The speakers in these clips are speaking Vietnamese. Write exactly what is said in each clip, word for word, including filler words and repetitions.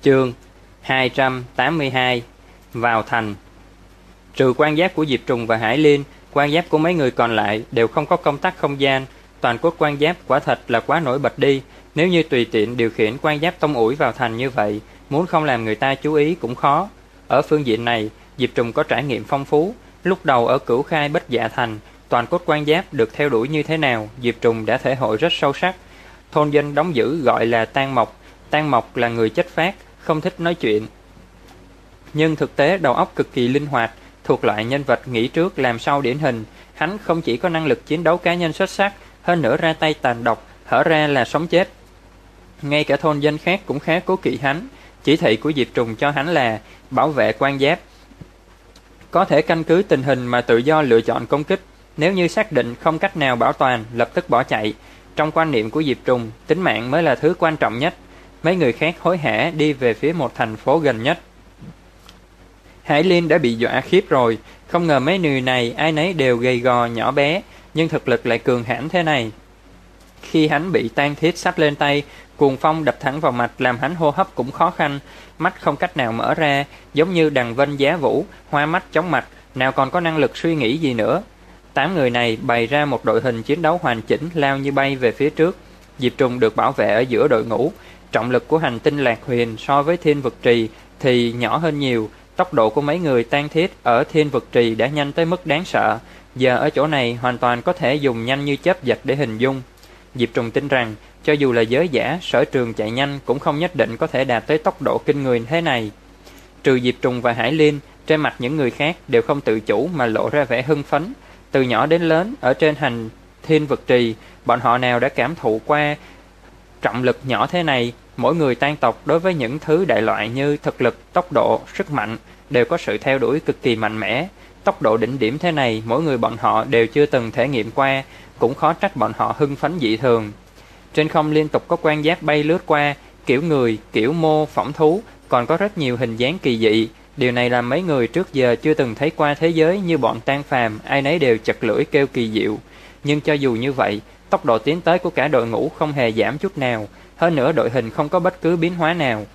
Chương hai trăm tám mươi hai. Vào thành. Trừ quan giáp của Diệp Trùng và Hải Liên, quan giáp của mấy người còn lại đều không có công tắc không gian. Toàn cốt quan giáp quả thật là quá nổi bật đi. Nếu như tùy tiện điều khiển quan giáp tông ủi vào thành như vậy, muốn không làm người ta chú ý cũng khó. Ở phương diện này, Diệp Trùng có trải nghiệm phong phú. Lúc đầu ở Cửu Khai Bích Dạ Thành, toàn cốt quan giáp được theo đuổi như thế nào, Diệp Trùng đã thể hội rất sâu sắc. Thôn dân đóng giữ gọi là Tang Mộc. Tang Mộc là người chất phác, không thích nói chuyện, nhưng thực tế đầu óc cực kỳ linh hoạt, thuộc loại nhân vật nghĩ trước làm sau điển hình. Hắn không chỉ có năng lực chiến đấu cá nhân xuất sắc, hơn nữa ra tay tàn độc, hở ra là sống chết. Ngay cả thôn dân khác cũng khá cố kỵ hắn. Chỉ thị của Diệp Trùng cho hắn là bảo vệ quan giáp, có thể căn cứ tình hình mà tự do lựa chọn công kích. Nếu như xác định không cách nào bảo toàn, lập tức bỏ chạy. Trong quan niệm của Diệp Trùng, tính mạng mới là thứ quan trọng nhất. Mấy người khác hối hả đi về phía một thành phố gần nhất. Hải Liên đã bị dọa khiếp rồi. Không ngờ mấy người này ai nấy đều gầy gò nhỏ bé, nhưng thực lực lại cường hãn thế này. Khi hắn bị Tang Thiết xách lên tay, cuồng phong đập thẳng vào mặt làm hắn hô hấp cũng khó khăn, mắt không cách nào mở ra, giống như đằng vân giá vũ, hoa mắt chóng mặt, nào còn có năng lực suy nghĩ gì nữa. Tám người này bày ra một đội hình chiến đấu hoàn chỉnh, lao như bay về phía trước. Diệp Trùng được bảo vệ ở giữa đội ngũ. Trọng lực của hành tinh Lạc Huyền so với Thiên Vực Trì thì nhỏ hơn nhiều. Tốc độ của mấy người Tang Thiết ở Thiên Vực Trì đã nhanh tới mức đáng sợ, giờ ở chỗ này hoàn toàn có thể dùng nhanh như chớp giật để hình dung. Diệp Trùng tin rằng cho dù là giới giả sở trường chạy nhanh cũng không nhất định có thể đạt tới tốc độ kinh người thế này. Trừ Diệp Trùng và Hải Liên, trên mặt những người khác đều không tự chủ mà lộ ra vẻ hưng phấn. Từ nhỏ đến lớn ở trên hành Thiên Vực Trì, bọn họ nào đã cảm thụ qua trọng lực nhỏ thế này. Mỗi người Tang tộc đối với những thứ đại loại như thực lực, tốc độ, sức mạnh đều có sự theo đuổi cực kỳ mạnh mẽ. Tốc độ đỉnh điểm thế này mỗi người bọn họ đều chưa từng thể nghiệm qua, cũng khó trách bọn họ hưng phấn dị thường. Trên không liên tục có quan giáp bay lướt qua, kiểu người, kiểu mô, phỏng thú, còn có rất nhiều hình dáng kỳ dị. Điều này làm mấy người trước giờ chưa từng thấy qua thế giới như bọn Tang phàm, ai nấy đều chật lưỡi kêu kỳ diệu. Nhưng cho dù như vậy, tốc độ tiến tới của cả đội ngũ không hề giảm chút nào, hơn nữa đội hình không có bất cứ biến hóa nào.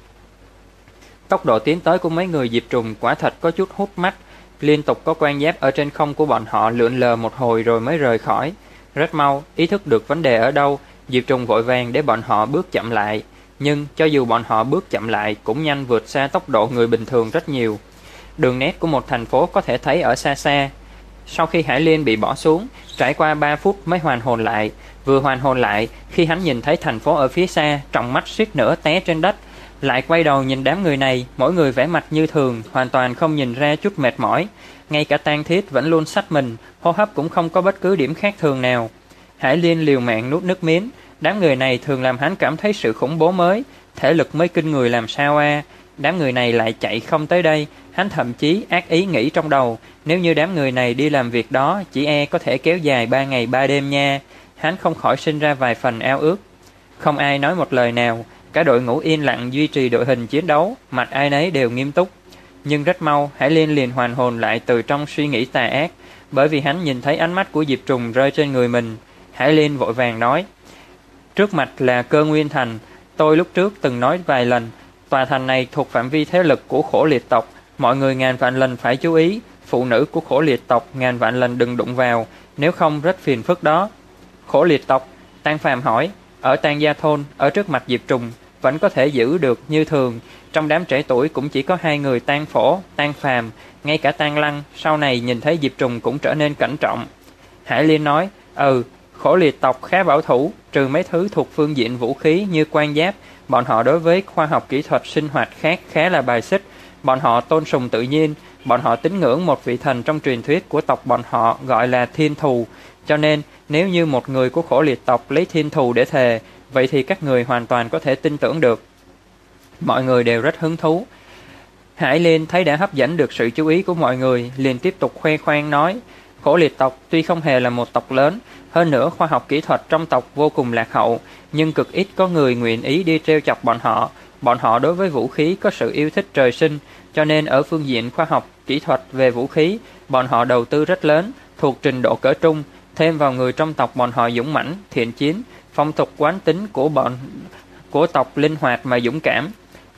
Tốc độ tiến tới của mấy người Diệp Trùng quả thật có chút hút mắt. Liên tục có quan giáp ở trên không của bọn họ lượn lờ một hồi rồi mới rời khỏi. Rất mau, ý thức được vấn đề ở đâu, Diệp Trùng vội vàng để bọn họ bước chậm lại. Nhưng cho dù bọn họ bước chậm lại cũng nhanh vượt xa tốc độ người bình thường rất nhiều. Đường nét của một thành phố có thể thấy ở xa xa. Sau khi Hải Liên bị bỏ xuống, trải qua ba phút mới hoàn hồn lại. Vừa hoàn hồn lại, khi hắn nhìn thấy thành phố ở phía xa, tròng mắt suýt nữa té trên đất. Lại quay đầu nhìn đám người này, mỗi người vẻ mặt như thường, hoàn toàn không nhìn ra chút mệt mỏi. Ngay cả Tang Thiết vẫn luôn xách mình, hô hấp cũng không có bất cứ điểm khác thường nào. Hải Liên liều mạng nuốt nước miếng. Đám người này thường làm hắn cảm thấy sự khủng bố mới, thể lực mới kinh người làm sao a. À. Đám người này lại chạy không tới đây, hắn thậm chí ác ý nghĩ trong đầu, nếu như đám người này đi làm việc đó, chỉ e có thể kéo dài ba ngày ba đêm nha. Hắn không khỏi sinh ra vài phần ao ước. Không ai nói một lời nào, cả đội ngũ yên lặng duy trì đội hình chiến đấu, mặt ai nấy đều nghiêm túc. Nhưng rất mau, Hải Liên liền hoàn hồn lại từ trong suy nghĩ tà ác, bởi vì hắn nhìn thấy ánh mắt của Diệp Trùng rơi trên người mình. Hải Liên vội vàng nói: "Trước mặt là Cơ Nguyên Thành, tôi lúc trước từng nói vài lần, tòa thành này thuộc phạm vi thế lực của Khổ Liệt tộc, mọi người ngàn vạn lần phải chú ý, phụ nữ của Khổ Liệt tộc ngàn vạn lần đừng đụng vào, nếu không rất phiền phức đó." Khổ Liệt tộc? Tang phàm hỏi. Ở Tang Gia Thôn, ở trước mặt Diệp Trùng vẫn có thể giữ được như thường. Trong đám trẻ tuổi cũng chỉ có hai người Tang Phổ, Tang phàm, ngay cả Tang Lăng sau này nhìn thấy Diệp Trùng cũng trở nên cẩn trọng. Hải Liên nói: "Ừ, Khổ Liệt tộc khá bảo thủ, trừ mấy thứ thuộc phương diện vũ khí như quan giáp, bọn họ đối với khoa học kỹ thuật sinh hoạt khác khá là bài xích. Bọn họ tôn sùng tự nhiên, bọn họ tín ngưỡng một vị thần trong truyền thuyết của tộc bọn họ gọi là Thiên Thù, cho nên nếu như một người của Khổ Liệt tộc lấy Thiên Thù để thề, vậy thì các người hoàn toàn có thể tin tưởng được." Mọi người đều rất hứng thú. Hải Liên thấy đã hấp dẫn được sự chú ý của mọi người, liền tiếp tục khoe khoang nói: "Khổ Liệt tộc tuy không hề là một tộc lớn, hơn nữa khoa học kỹ thuật trong tộc vô cùng lạc hậu, nhưng cực ít có người nguyện ý đi trêu chọc bọn họ. Bọn họ đối với vũ khí có sự yêu thích trời sinh, cho nên ở phương diện khoa học kỹ thuật về vũ khí, bọn họ đầu tư rất lớn, thuộc trình độ cỡ trung. Thêm vào người trong tộc bọn họ dũng mãnh, thiện chiến, phong tục quán tính của bọn của tộc linh hoạt mà dũng cảm.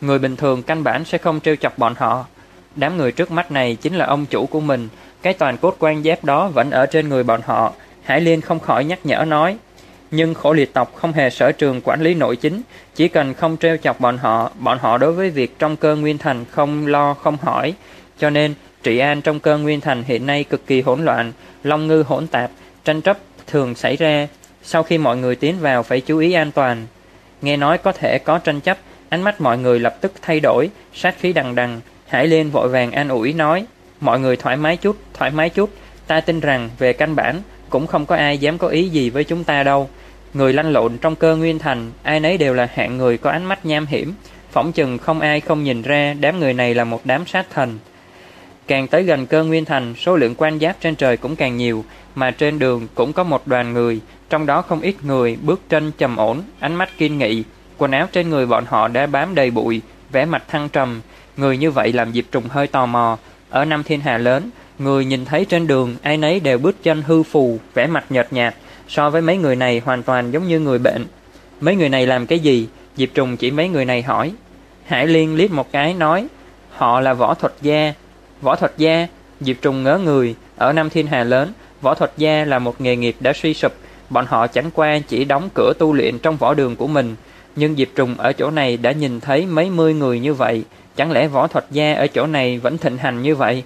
Người bình thường căn bản sẽ không trêu chọc bọn họ. Đám người trước mắt này chính là ông chủ của mình, cái toàn cốt quan giáp đó vẫn ở trên người bọn họ. Hải Liên không khỏi nhắc nhở nói. Nhưng khổ liệt tộc không hề sở trường quản lý nội chính, chỉ cần không trêu chọc bọn họ, bọn họ đối với việc trong cơ Nguyên Thành không lo không hỏi. Cho nên, trị an trong cơ Nguyên Thành hiện nay cực kỳ hỗn loạn, long ngư hỗn tạp, tranh chấp thường xảy ra. Sau khi mọi người tiến vào phải chú ý an toàn. Nghe nói có thể có tranh chấp, ánh mắt mọi người lập tức thay đổi, sát khí đằng đằng. Hải Liên vội vàng an ủi nói, mọi người thoải mái chút, thoải mái chút, ta tin rằng về căn bản cũng không có ai dám có ý gì với chúng ta đâu. Người lăn lộn trong cơ Nguyên Thành, ai nấy đều là hạng người có ánh mắt nham hiểm, phỏng chừng không ai không nhìn ra đám người này là một đám sát thần. Càng tới gần cơ Nguyên Thành, số lượng quan giáp trên trời cũng càng nhiều, mà trên đường cũng có một đoàn người, trong đó không ít người bước chân trầm ổn, ánh mắt kiên nghị, quần áo trên người bọn họ đã bám đầy bụi, vẻ mặt thăng trầm. Người như vậy làm Diệp Trùng hơi tò mò. Ở Nam Thiên Hà lớn, người nhìn thấy trên đường ai nấy đều bước chân hư phù, vẻ mặt nhợt nhạt, so với mấy người này hoàn toàn giống như người bệnh. Mấy người này làm cái gì? Diệp Trùng chỉ mấy người này hỏi. Hải Liên liếc một cái nói, họ là võ thuật gia. Võ thuật gia? Diệp Trùng ngớ người. Ở Nam Thiên Hà lớn, võ thuật gia là một nghề nghiệp đã suy sụp, bọn họ chẳng qua chỉ đóng cửa tu luyện trong võ đường của mình. Nhưng Diệp Trùng ở chỗ này đã nhìn thấy mấy mươi người như vậy, chẳng lẽ võ thuật gia ở chỗ này vẫn thịnh hành như vậy?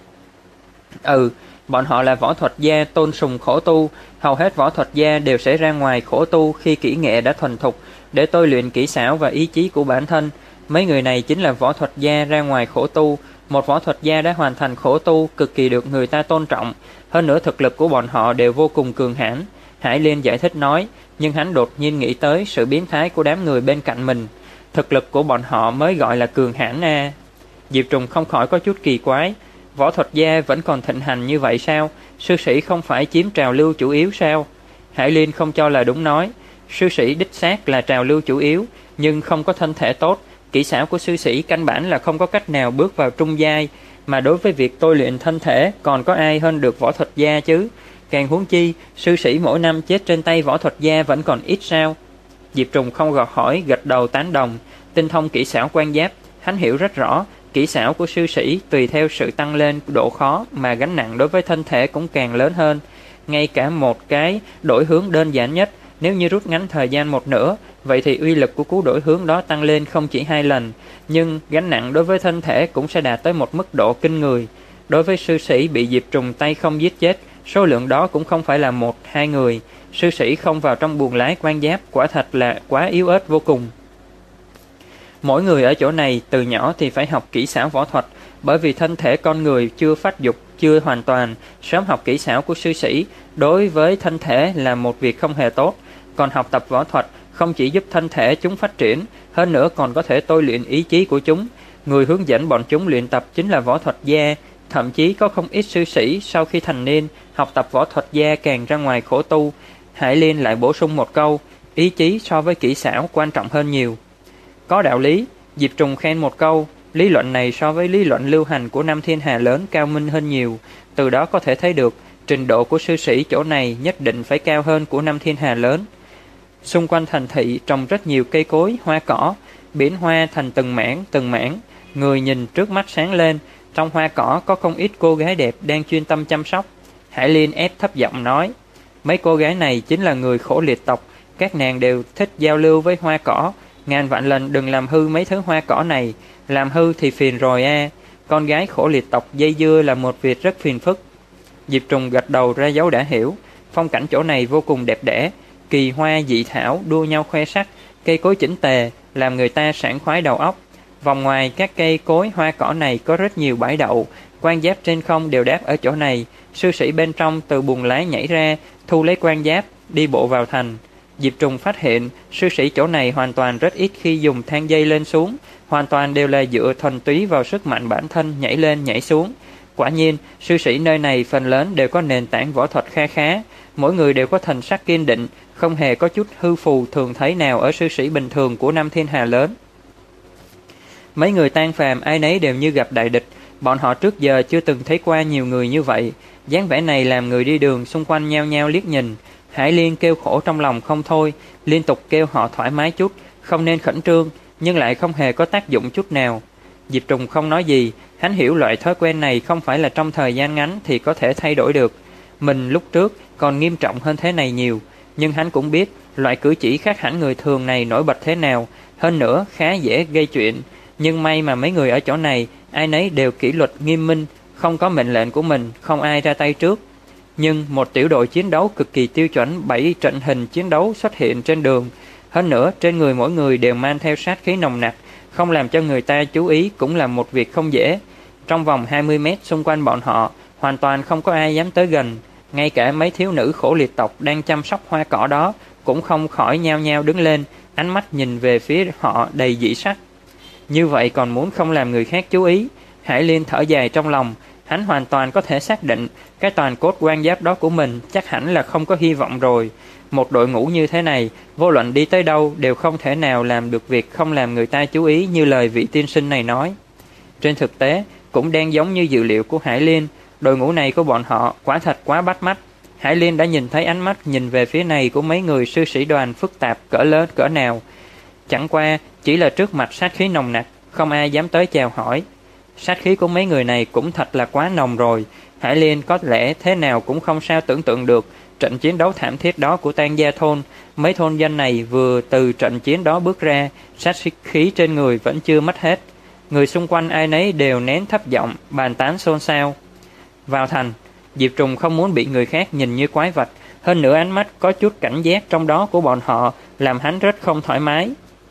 Ừ, bọn họ là võ thuật gia tôn sùng khổ tu, hầu hết võ thuật gia đều sẽ ra ngoài khổ tu khi kỹ nghệ đã thuần thục, để tôi luyện kỹ xảo và ý chí của bản thân. Mấy người này chính là võ thuật gia ra ngoài khổ tu. Một võ thuật gia đã hoàn thành khổ tu, cực kỳ được người ta tôn trọng. Hơn nữa thực lực của bọn họ đều vô cùng cường hãn. Hải Liên giải thích nói, nhưng hắn đột nhiên nghĩ tới sự biến thái của đám người bên cạnh mình. Thực lực của bọn họ mới gọi là cường hãn à. Diệp Trùng không khỏi có chút kỳ quái. Võ thuật gia vẫn còn thịnh hành như vậy sao? Sư sĩ không phải chiếm trào lưu chủ yếu sao? Hải Liên không cho là đúng nói. Sư sĩ đích xác là trào lưu chủ yếu, nhưng không có thân thể tốt. Kỹ xảo của sư sĩ căn bản là không có cách nào bước vào trung giai, mà đối với việc tôi luyện thân thể còn có ai hơn được võ thuật gia chứ? Càng huống chi, sư sĩ mỗi năm chết trên tay võ thuật gia vẫn còn ít sao? Diệp Trùng không gọt hỏi, gật đầu tán đồng. Tinh thông kỹ xảo quan giáp, hắn hiểu rất rõ, kỹ xảo của sư sĩ tùy theo sự tăng lên độ khó mà gánh nặng đối với thân thể cũng càng lớn hơn. Ngay cả một cái đổi hướng đơn giản nhất, nếu như rút ngắn thời gian một nửa, vậy thì uy lực của cú đổi hướng đó tăng lên không chỉ hai lần, nhưng gánh nặng đối với thân thể cũng sẽ đạt tới một mức độ kinh người. Đối với sư sĩ bị Diệp Trùng tay không giết chết, số lượng đó cũng không phải là một, hai người. Sư sĩ không vào trong buồng lái quan giáp quả thật là quá yếu ớt vô cùng. Mỗi người ở chỗ này từ nhỏ thì phải học kỹ xảo võ thuật, bởi vì thân thể con người chưa phát dục, chưa hoàn toàn. Sớm học kỹ xảo của sư sĩ đối với thân thể là một việc không hề tốt. Còn học tập võ thuật không chỉ giúp thân thể chúng phát triển, hơn nữa còn có thể tôi luyện ý chí của chúng. Người hướng dẫn bọn chúng luyện tập chính là võ thuật gia. Thậm chí có không ít sư sĩ sau khi thành niên học tập võ thuật gia càng ra ngoài khổ tu. Hải Liên lại bổ sung một câu, ý chí so với kỹ xảo quan trọng hơn nhiều. Có đạo lý. Diệp Trùng khen một câu, lý luận này so với lý luận lưu hành của Nam Thiên Hà lớn cao minh hơn nhiều. Từ đó có thể thấy được trình độ của sư sĩ chỗ này nhất định phải cao hơn của Nam Thiên Hà lớn. Xung quanh thành thị trồng rất nhiều cây cối, hoa cỏ, biển hoa thành từng mảng, từng mảng. Người nhìn trước mắt sáng lên, trong hoa cỏ có không ít cô gái đẹp đang chuyên tâm chăm sóc. Hải Liên ép thấp giọng nói, mấy cô gái này chính là người khổ liệt tộc, các nàng đều thích giao lưu với hoa cỏ, ngàn vạn lần đừng làm hư mấy thứ hoa cỏ này, làm hư thì phiền rồi a. À. Con gái khổ liệt tộc dây dưa là một việc rất phiền phức. Diệp Trùng gật đầu ra dấu đã hiểu, phong cảnh chỗ này vô cùng đẹp đẽ, kỳ hoa dị thảo đua nhau khoe sắc, cây cối chỉnh tề làm người ta sảng khoái đầu óc. Vòng ngoài các cây cối hoa cỏ này có rất nhiều bãi đậu, quan giáp trên không đều đáp ở chỗ này. Sư sĩ bên trong từ buồng lái nhảy ra, thu lấy quan giáp, đi bộ vào thành. Diệp Trùng phát hiện sư sĩ chỗ này hoàn toàn rất ít khi dùng thang dây lên xuống, hoàn toàn đều là dựa thuần túy vào sức mạnh bản thân nhảy lên nhảy xuống. Quả nhiên, sư sĩ nơi này phần lớn đều có nền tảng võ thuật kha khá, mỗi người đều có thần sắc kiên định, không hề có chút hư phù thường thấy nào ở sư sĩ bình thường của Nam Thiên Hà lớn. Mấy người tan phàm ai nấy đều như gặp đại địch, bọn họ trước giờ chưa từng thấy qua nhiều người như vậy. Dáng vẻ này làm người đi đường xung quanh nhao nhao liếc nhìn. Hải Liên kêu khổ trong lòng không thôi, liên tục kêu họ thoải mái chút, không nên khẩn trương. nhưng lại không hề có tác dụng chút nào. Diệp Trùng không nói gì, hắn hiểu loại thói quen này không phải là trong thời gian ngắn thì có thể thay đổi được. Mình lúc trước còn nghiêm trọng hơn thế này nhiều, nhưng hắn cũng biết loại cử chỉ khác hẳn người thường này nổi bật thế nào, hơn nữa khá dễ gây chuyện. Nhưng may mà mấy người ở chỗ này, ai nấy đều kỷ luật nghiêm minh, không có mệnh lệnh của mình, không ai ra tay trước. Nhưng một tiểu đội chiến đấu cực kỳ tiêu chuẩn bảy trận hình chiến đấu xuất hiện trên đường. Hơn nữa, trên người mỗi người đều mang theo sát khí nồng nặc, không làm cho người ta chú ý cũng là một việc không dễ. Trong vòng hai mươi mét xung quanh bọn họ, hoàn toàn không có ai dám tới gần. Ngay cả mấy thiếu nữ khổ liệt tộc đang chăm sóc hoa cỏ đó cũng không khỏi nhao nhao đứng lên, ánh mắt nhìn về phía họ đầy dị sắc. Như vậy còn muốn không làm người khác chú ý. Hải Liên thở dài trong lòng, hắn hoàn toàn có thể xác định cái toàn cốt quan giáp đó của mình chắc hẳn là không có hy vọng rồi. Một đội ngũ như thế này, vô luận đi tới đâu đều không thể nào làm được việc không làm người ta chú ý như lời vị tiên sinh này nói. Trên thực tế, cũng đang giống như dự liệu của Hải Liên, đội ngũ này của bọn họ quả thật quá bắt mắt. Hải Liên đã nhìn thấy ánh mắt nhìn về phía này của mấy người sư sĩ đoàn phức tạp cỡ lớn cỡ nào. Chẳng qua chỉ là trước mặt sát khí nồng nặc, không ai dám tới chào hỏi. Sát khí của mấy người này cũng thật là quá nồng rồi. Hải Liên có lẽ thế nào cũng không sao tưởng tượng được trận chiến đấu thảm thiết đó của Tang Gia thôn. Mấy thôn dân này vừa từ trận chiến đó bước ra, sát khí trên người vẫn chưa mất hết. Người xung quanh ai nấy đều nén thấp giọng bàn tán xôn xao. Vào thành, Diệp Trùng không muốn bị người khác nhìn như quái vật, hơn nữa ánh mắt có chút cảnh giác trong đó của bọn họ làm hắn rất không thoải mái.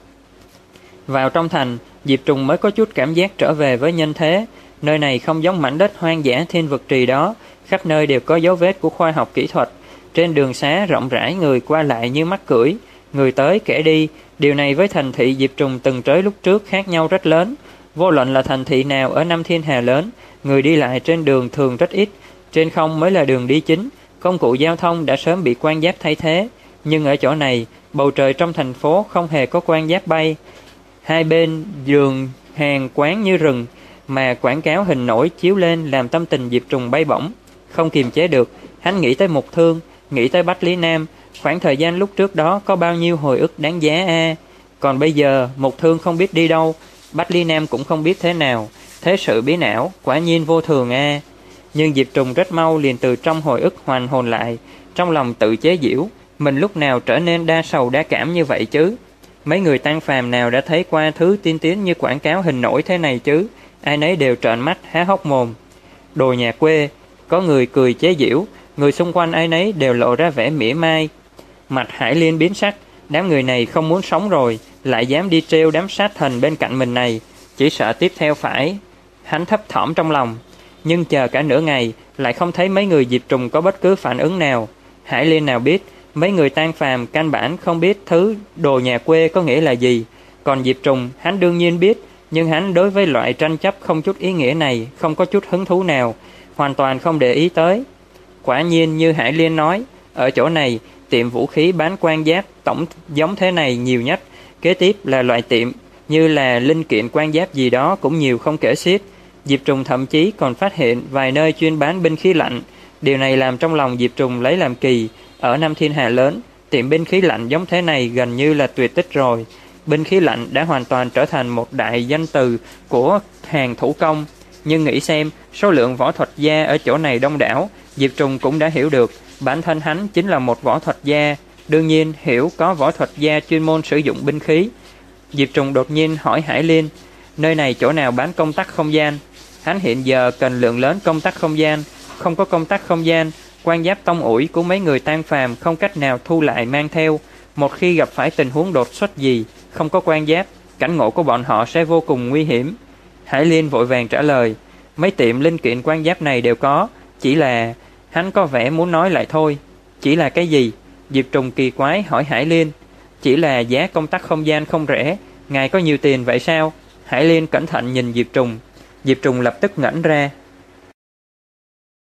Vào trong thành, Diệp Trùng mới có chút cảm giác trở về với nhân thế. Nơi này không giống mảnh đất hoang dã thiên vực trì đó, khắp nơi đều có dấu vết của khoa học kỹ thuật. Trên đường xá rộng rãi, người qua lại như mắc cưỡi, người tới kẻ đi. Điều này với thành thị Diệp Trùng từng tới lúc trước khác nhau rất lớn. Vô luận là thành thị nào ở năm thiên hà lớn, người đi lại trên đường thường rất ít, trên không mới là đường đi chính. Công cụ giao thông đã sớm bị quan giáp thay thế, nhưng ở chỗ này, bầu trời trong thành phố không hề có quan giáp bay. Hai bên đường hàng quán như rừng, mà quảng cáo hình nổi chiếu lên làm tâm tình Diệp Trùng bay bổng. Không kiềm chế được, hắn nghĩ tới Mục Thương, nghĩ tới Bách Lý Nam. Khoảng thời gian lúc trước đó có bao nhiêu hồi ức đáng giá a à. Còn bây giờ Mục Thương không biết đi đâu, Bách Lý Nam cũng không biết thế nào. Thế sự biến ảo, quả nhiên vô thường a à. Nhưng Diệp Trùng rất mau liền từ trong hồi ức hoàn hồn lại, trong lòng tự chế giễu, mình lúc nào trở nên đa sầu đa cảm như vậy chứ? Mấy người tang phàm nào đã thấy qua thứ tiên tiến như quảng cáo hình nổi thế này chứ? Ai nấy đều trợn mắt há hốc mồm. Đồ nhà quê, có người cười chế giễu, người xung quanh ai nấy đều lộ ra vẻ mỉa mai. Mặt Hải Liên biến sắc, đám người này không muốn sống rồi, lại dám đi trêu đám sát thần bên cạnh mình này, chỉ sợ tiếp theo phải. Hắn thấp thỏm trong lòng, nhưng chờ cả nửa ngày lại không thấy mấy người Diệp Trùng có bất cứ phản ứng nào. Hải Liên nào biết, mấy người tang phàm căn bản không biết thứ đồ nhà quê có nghĩa là gì. Còn Diệp Trùng, hắn đương nhiên biết, nhưng hắn đối với loại tranh chấp không chút ý nghĩa này không có chút hứng thú nào, hoàn toàn không để ý tới. Quả nhiên như Hải Liên nói, ở chỗ này tiệm vũ khí bán quan giáp tổng giống thế này nhiều nhất, kế tiếp là loại tiệm như là linh kiện quan giáp gì đó cũng nhiều không kể xiết. Diệp Trùng thậm chí còn phát hiện vài nơi chuyên bán binh khí lạnh. Điều này làm trong lòng Diệp Trùng lấy làm kỳ. Ở năm thiên hà lớn, tiệm binh khí lạnh giống thế này gần như là tuyệt tích rồi. Binh khí lạnh đã hoàn toàn trở thành một đại danh từ của hàng thủ công. Nhưng nghĩ xem, số lượng võ thuật gia ở chỗ này đông đảo, Diệp Trùng cũng đã hiểu được bản thân hắn chính là một võ thuật gia. Đương nhiên hiểu có võ thuật gia chuyên môn sử dụng binh khí. Diệp Trùng đột nhiên hỏi Hải Liên, nơi này chỗ nào bán công tắc không gian? Hắn hiện giờ cần lượng lớn công tắc không gian, không có công tắc không gian, quan giáp tông ủi của mấy người tang phàm không cách nào thu lại mang theo. Một khi gặp phải tình huống đột xuất gì, không có quan giáp, cảnh ngộ của bọn họ sẽ vô cùng nguy hiểm. Hải Liên vội vàng trả lời, mấy tiệm linh kiện quan giáp này đều có, chỉ là... Hắn có vẻ muốn nói lại thôi. Chỉ là cái gì? Diệp Trùng kỳ quái hỏi Hải Liên. Chỉ là giá công tắc không gian không rẻ. Ngài có nhiều tiền vậy sao? Hải Liên cẩn thận nhìn Diệp Trùng. Diệp Trùng lập tức ngẩn ra,